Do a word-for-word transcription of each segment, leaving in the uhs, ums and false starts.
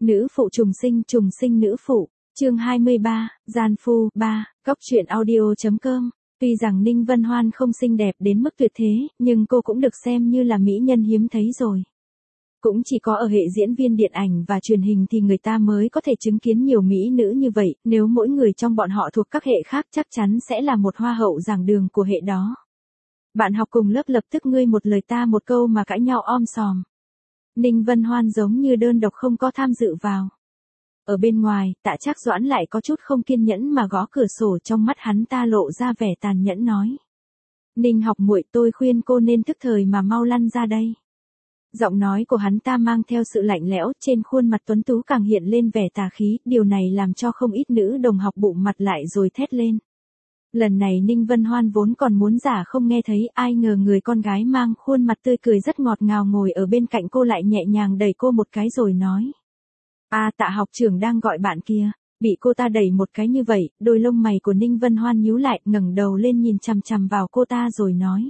Nữ phụ trùng sinh, trùng sinh nữ phụ. Chương hai mươi ba, gian phu, ba, Cóc truyện audio.com. Tuy rằng Ninh Vân Hoan không xinh đẹp đến mức tuyệt thế, nhưng cô cũng được xem như là mỹ nhân hiếm thấy rồi. Cũng chỉ có ở hệ diễn viên điện ảnh và truyền hình thì người ta mới có thể chứng kiến nhiều mỹ nữ như vậy, nếu mỗi người trong bọn họ thuộc các hệ khác chắc chắn sẽ là một hoa hậu giảng đường của hệ đó. Bạn học cùng lớp lập tức ngươi một lời ta một câu mà cãi nhau om sòm. Ninh Vân Hoan giống như đơn độc không có tham dự vào. Ở bên ngoài, Tạ Trác Doãn lại có chút không kiên nhẫn mà gõ cửa sổ, trong mắt hắn ta lộ ra vẻ tàn nhẫn nói. Ninh học muội, tôi khuyên cô nên thức thời mà mau lăn ra đây. Giọng nói của hắn ta mang theo sự lạnh lẽo, trên khuôn mặt tuấn tú càng hiện lên vẻ tà khí, điều này làm cho không ít nữ đồng học bụng mặt lại rồi thét lên. Lần này Ninh Vân Hoan vốn còn muốn giả không nghe thấy, ai ngờ người con gái mang khuôn mặt tươi cười rất ngọt ngào ngồi ở bên cạnh cô lại nhẹ nhàng đẩy cô một cái rồi nói. À, Tạ học trưởng đang gọi bạn kia. Bị cô ta đẩy một cái như vậy, đôi lông mày của Ninh Vân Hoan nhíu lại, ngẩng đầu lên nhìn chằm chằm vào cô ta rồi nói.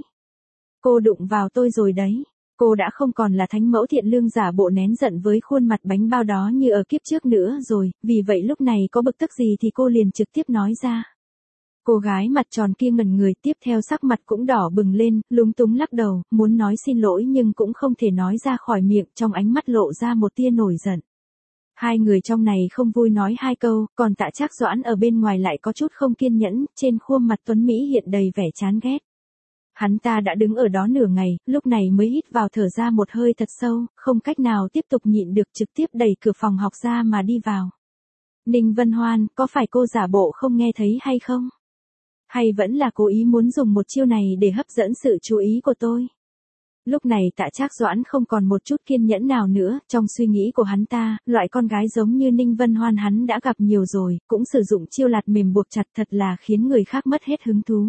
Cô đụng vào tôi rồi đấy. Cô đã không còn là thánh mẫu thiện lương giả bộ nén giận với khuôn mặt bánh bao đó như ở kiếp trước nữa rồi, vì vậy lúc này có bực tức gì thì cô liền trực tiếp nói ra. Cô gái mặt tròn kia ngẩn người, tiếp theo sắc mặt cũng đỏ bừng lên, lúng túng lắc đầu, muốn nói xin lỗi nhưng cũng không thể nói ra khỏi miệng, trong ánh mắt lộ ra một tia nổi giận. Hai người trong này không vui nói hai câu, còn Tạ Trác Doãn ở bên ngoài lại có chút không kiên nhẫn, trên khuôn mặt tuấn mỹ hiện đầy vẻ chán ghét. Hắn ta đã đứng ở đó nửa ngày, lúc này mới hít vào thở ra một hơi thật sâu, không cách nào tiếp tục nhịn được trực tiếp đẩy cửa phòng học ra mà đi vào. Ninh Vân Hoan, có phải cô giả bộ không nghe thấy hay không? Hay vẫn là cố ý muốn dùng một chiêu này để hấp dẫn sự chú ý của tôi? Lúc này Tạ Trác Doãn không còn một chút kiên nhẫn nào nữa, trong suy nghĩ của hắn ta, loại con gái giống như Ninh Vân Hoan hắn đã gặp nhiều rồi, cũng sử dụng chiêu lạt mềm buộc chặt thật là khiến người khác mất hết hứng thú.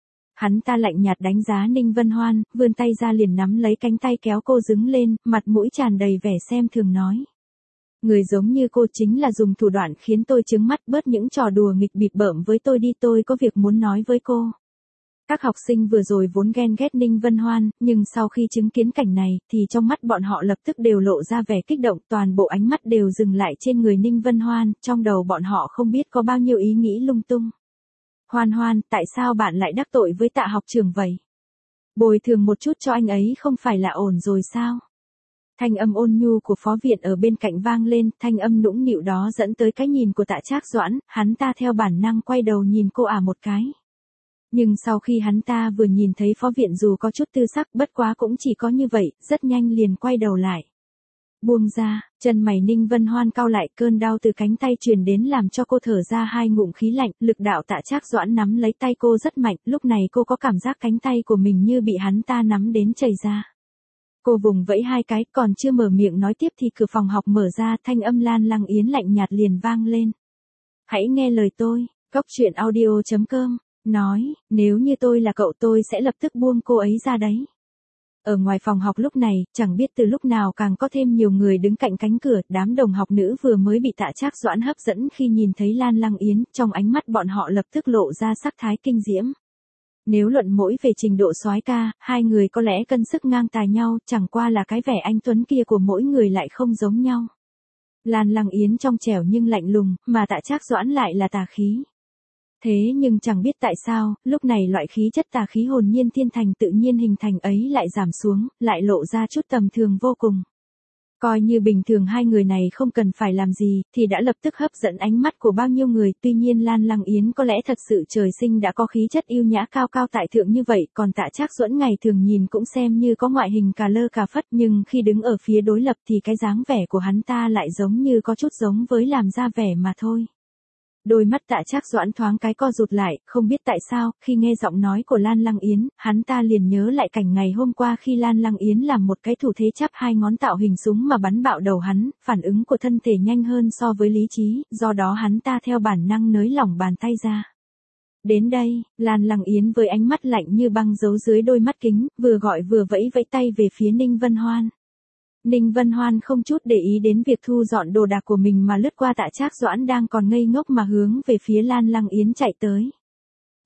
Hắn ta lạnh nhạt đánh giá Ninh Vân Hoan, vươn tay ra liền nắm lấy cánh tay kéo cô đứng lên, mặt mũi tràn đầy vẻ xem thường nói. Người giống như cô chính là dùng thủ đoạn khiến tôi trướng mắt, bớt những trò đùa nghịch bịp bợm với tôi đi, tôi có việc muốn nói với cô. Các học sinh vừa rồi vốn ghen ghét Ninh Vân Hoan, nhưng sau khi chứng kiến cảnh này, thì trong mắt bọn họ lập tức đều lộ ra vẻ kích động, toàn bộ ánh mắt đều dừng lại trên người Ninh Vân Hoan, trong đầu bọn họ không biết có bao nhiêu ý nghĩ lung tung. Hoan Hoan, tại sao bạn lại đắc tội với Tạ học trưởng vậy? Bồi thường một chút cho anh ấy không phải là ổn rồi sao? Thanh âm ôn nhu của phó viện ở bên cạnh vang lên, thanh âm nũng nịu đó dẫn tới cái nhìn của Tạ Trác Doãn, hắn ta theo bản năng quay đầu nhìn cô ả một cái. Nhưng sau khi hắn ta vừa nhìn thấy phó viện dù có chút tư sắc, bất quá cũng chỉ có như vậy, rất nhanh liền quay đầu lại. Buông ra, chân mày Ninh Vân Hoan cau lại, cơn đau từ cánh tay truyền đến làm cho cô thở ra hai ngụm khí lạnh, lực đạo Tạ Trác Doãn nắm lấy tay cô rất mạnh, lúc này cô có cảm giác cánh tay của mình như bị hắn ta nắm đến chảy ra. Cô vùng vẫy hai cái, còn chưa mở miệng nói tiếp thì cửa phòng học mở ra, thanh âm Lan Lăng Yến lạnh nhạt liền vang lên. Hãy nghe lời tôi, Cóc truyện audio.com, nói, nếu như tôi là cậu tôi sẽ lập tức buông cô ấy ra đấy. Ở ngoài phòng học lúc này, chẳng biết từ lúc nào càng có thêm nhiều người đứng cạnh cánh cửa, đám đồng học nữ vừa mới bị Tạ Trác Doãn hấp dẫn khi nhìn thấy Lan Lăng Yến, trong ánh mắt bọn họ lập tức lộ ra sắc thái kinh diễm. Nếu luận mỗi về trình độ soái ca, hai người có lẽ cân sức ngang tài nhau, chẳng qua là cái vẻ anh tuấn kia của mỗi người lại không giống nhau. Lan Lăng Yến trong trẻo nhưng lạnh lùng, mà Tạ Trác Doãn lại là tà khí. Thế nhưng chẳng biết tại sao, lúc này loại khí chất tà khí hồn nhiên thiên thành tự nhiên hình thành ấy lại giảm xuống, lại lộ ra chút tầm thường vô cùng. Coi như bình thường hai người này không cần phải làm gì, thì đã lập tức hấp dẫn ánh mắt của bao nhiêu người, tuy nhiên Lan Lăng Yến có lẽ thật sự trời sinh đã có khí chất yêu nhã cao cao tại thượng như vậy, còn Tạ Trác Doãn ngày thường nhìn cũng xem như có ngoại hình cà lơ cà phất, nhưng khi đứng ở phía đối lập thì cái dáng vẻ của hắn ta lại giống như có chút giống với làm ra vẻ mà thôi. Đôi mắt Tạ Trác Doãn thoáng cái co rụt lại, không biết tại sao, khi nghe giọng nói của Lan Lăng Yến, hắn ta liền nhớ lại cảnh ngày hôm qua khi Lan Lăng Yến làm một cái thủ thế chắp hai ngón tạo hình súng mà bắn bạo đầu hắn, phản ứng của thân thể nhanh hơn so với lý trí, do đó hắn ta theo bản năng nới lỏng bàn tay ra. Đến đây, Lan Lăng Yến với ánh mắt lạnh như băng giấu dưới đôi mắt kính, vừa gọi vừa vẫy vẫy tay về phía Ninh Vân Hoan. Ninh Vân Hoan không chút để ý đến việc thu dọn đồ đạc của mình mà lướt qua Tạ Trác Doãn đang còn ngây ngốc mà hướng về phía Lan Lăng Yến chạy tới.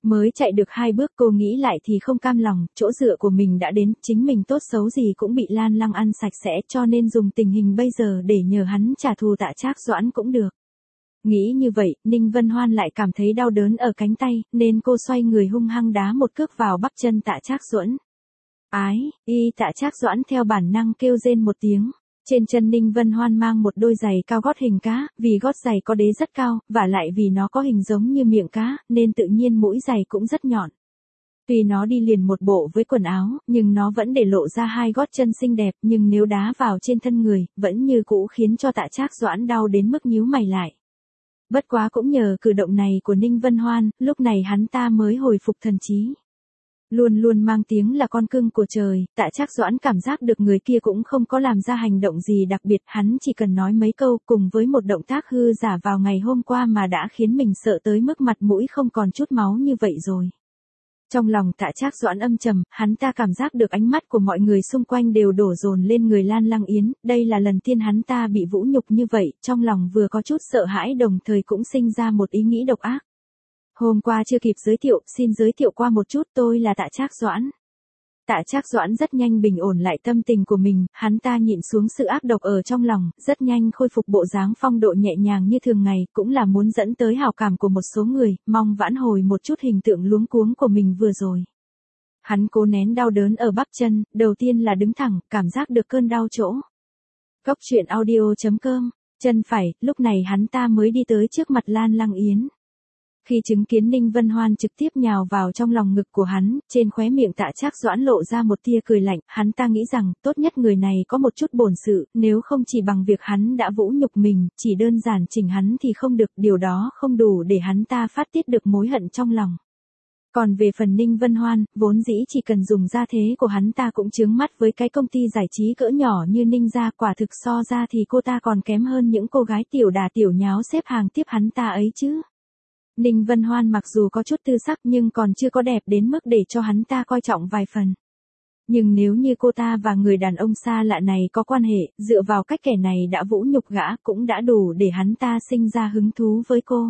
Mới chạy được hai bước cô nghĩ lại thì không cam lòng, chỗ dựa của mình đã đến, chính mình tốt xấu gì cũng bị Lan Lăng ăn sạch sẽ cho nên dùng tình hình bây giờ để nhờ hắn trả thù Tạ Trác Doãn cũng được. Nghĩ như vậy, Ninh Vân Hoan lại cảm thấy đau đớn ở cánh tay, nên cô xoay người hung hăng đá một cước vào bắp chân Tạ Trác Doãn. Ái, y Tạ Trác Doãn theo bản năng kêu rên một tiếng. Trên chân Ninh Vân Hoan mang một đôi giày cao gót hình cá, vì gót giày có đế rất cao, và lại vì nó có hình giống như miệng cá, nên tự nhiên mũi giày cũng rất nhọn. Tuy nó đi liền một bộ với quần áo, nhưng nó vẫn để lộ ra hai gót chân xinh đẹp, nhưng nếu đá vào trên thân người, vẫn như cũ khiến cho Tạ Trác Doãn đau đến mức nhíu mày lại. Bất quá cũng nhờ cử động này của Ninh Vân Hoan, lúc này hắn ta mới hồi phục thần trí. Luôn luôn mang tiếng là con cưng của trời, Tạ Trác Doãn cảm giác được người kia cũng không có làm ra hành động gì đặc biệt, hắn chỉ cần nói mấy câu cùng với một động tác hư giả vào ngày hôm qua mà đã khiến mình sợ tới mức mặt mũi không còn chút máu như vậy rồi. Trong lòng Tạ Trác Doãn âm trầm, hắn ta cảm giác được ánh mắt của mọi người xung quanh đều đổ dồn lên người Lan Lăng Yến, đây là lần tiên hắn ta bị vũ nhục như vậy, trong lòng vừa có chút sợ hãi đồng thời cũng sinh ra một ý nghĩ độc ác. Hôm qua chưa kịp giới thiệu, xin giới thiệu qua một chút, tôi là Tạ Trác Doãn. Tạ Trác Doãn rất nhanh bình ổn lại tâm tình của mình, hắn ta nhịn xuống sự ác độc ở trong lòng, rất nhanh khôi phục bộ dáng phong độ nhẹ nhàng như thường ngày, cũng là muốn dẫn tới hảo cảm của một số người, mong vãn hồi một chút hình tượng luống cuống của mình vừa rồi. Hắn cố nén đau đớn ở bắp chân, đầu tiên là đứng thẳng, cảm giác được cơn đau chỗ. Cốc truyện audio chấm com, chân phải, lúc này hắn ta mới đi tới trước mặt Lan Lăng Yến. Khi chứng kiến Ninh Vân Hoan trực tiếp nhào vào trong lòng ngực của hắn, trên khóe miệng Tạ Trác Doãn lộ ra một tia cười lạnh, hắn ta nghĩ rằng, tốt nhất người này có một chút bổn sự, nếu không chỉ bằng việc hắn đã vũ nhục mình, chỉ đơn giản chỉnh hắn thì không được, điều đó không đủ để hắn ta phát tiết được mối hận trong lòng. Còn về phần Ninh Vân Hoan, vốn dĩ chỉ cần dùng gia thế của hắn ta cũng chướng mắt với cái công ty giải trí cỡ nhỏ như Ninh gia, quả thực so ra thì cô ta còn kém hơn những cô gái tiểu đà tiểu nháo xếp hàng tiếp hắn ta ấy chứ. Ninh Vân Hoan mặc dù có chút tư sắc nhưng còn chưa có đẹp đến mức để cho hắn ta coi trọng vài phần. Nhưng nếu như cô ta và người đàn ông xa lạ này có quan hệ, dựa vào cách kẻ này đã vũ nhục gã cũng đã đủ để hắn ta sinh ra hứng thú với cô.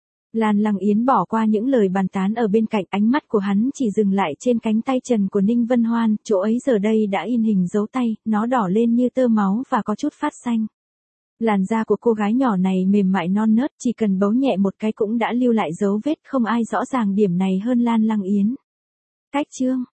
Lan Lăng Yến bỏ qua những lời bàn tán ở bên cạnh, ánh mắt của hắn chỉ dừng lại trên cánh tay trần của Ninh Vân Hoan, chỗ ấy giờ đây đã in hình dấu tay, nó đỏ lên như tơ máu và có chút phát xanh. Làn da của cô gái nhỏ này mềm mại non nớt, chỉ cần bấu nhẹ một cái cũng đã lưu lại dấu vết, không ai rõ ràng điểm này hơn Lan Lăng Yến. Cách chương